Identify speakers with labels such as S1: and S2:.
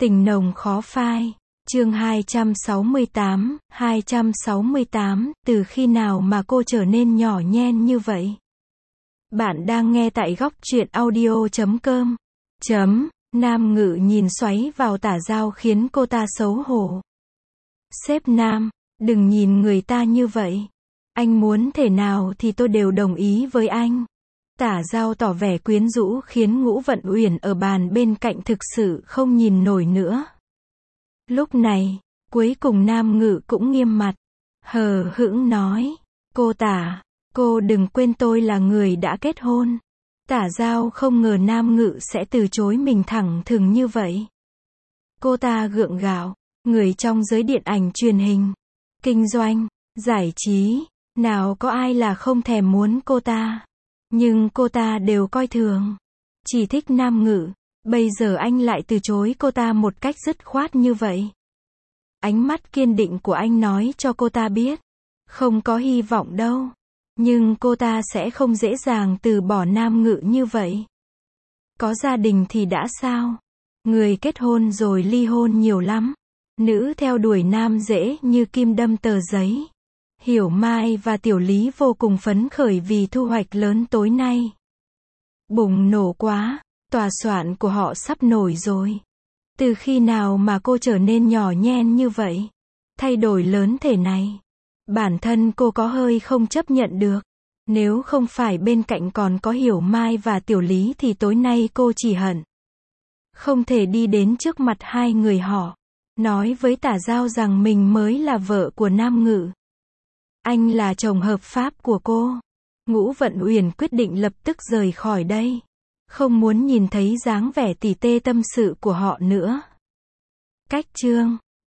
S1: Tình nồng khó phai. Chương 268, từ khi nào mà cô trở nên nhỏ nhen như vậy? Bạn đang nghe tại góc truyện audio.com. Nam Ngự nhìn xoáy vào Tả Giao khiến cô ta xấu hổ. Sếp Nam, đừng nhìn người ta như vậy. Anh muốn thế nào thì tôi đều đồng ý với anh. Tả Giao tỏ vẻ quyến rũ khiến Ngũ Vận Uyển ở bàn bên cạnh thực sự không nhìn nổi nữa. Lúc này, cuối cùng Nam Ngự cũng nghiêm mặt, hờ hững nói, cô Tả, cô đừng quên tôi là người đã kết hôn. Tả Giao không ngờ Nam Ngự sẽ từ chối mình thẳng thừng như vậy. Cô ta gượng gạo, người trong giới điện ảnh truyền hình, kinh doanh, giải trí, nào có ai là không thèm muốn cô ta. Nhưng cô ta đều coi thường, chỉ thích Nam Ngự. Bây giờ anh lại từ chối cô ta một cách dứt khoát như vậy. Ánh mắt kiên định của anh nói cho cô ta biết, không có hy vọng đâu. Nhưng cô ta sẽ không dễ dàng từ bỏ Nam Ngự như vậy. Có gia đình thì đã sao? Người kết hôn rồi ly hôn nhiều lắm. Nữ theo đuổi nam dễ như kim đâm tờ giấy. Hiểu Mai và Tiểu Lý vô cùng phấn khởi vì thu hoạch lớn tối nay. Bùng nổ quá, tòa soạn của họ sắp nổi rồi. Từ khi nào mà cô trở nên nhỏ nhen như vậy? Thay đổi lớn thế này. Bản thân cô có hơi không chấp nhận được. Nếu không phải bên cạnh còn có Hiểu Mai và Tiểu Lý thì tối nay cô chỉ hận không thể đi đến trước mặt hai người họ, nói với Tả Giao rằng mình mới là vợ của Nam Ngự. Anh là chồng hợp pháp của cô. Ngũ Vận Uyển quyết định lập tức rời khỏi đây. Không muốn nhìn thấy dáng vẻ tỉ tê tâm sự của họ nữa. Cách chương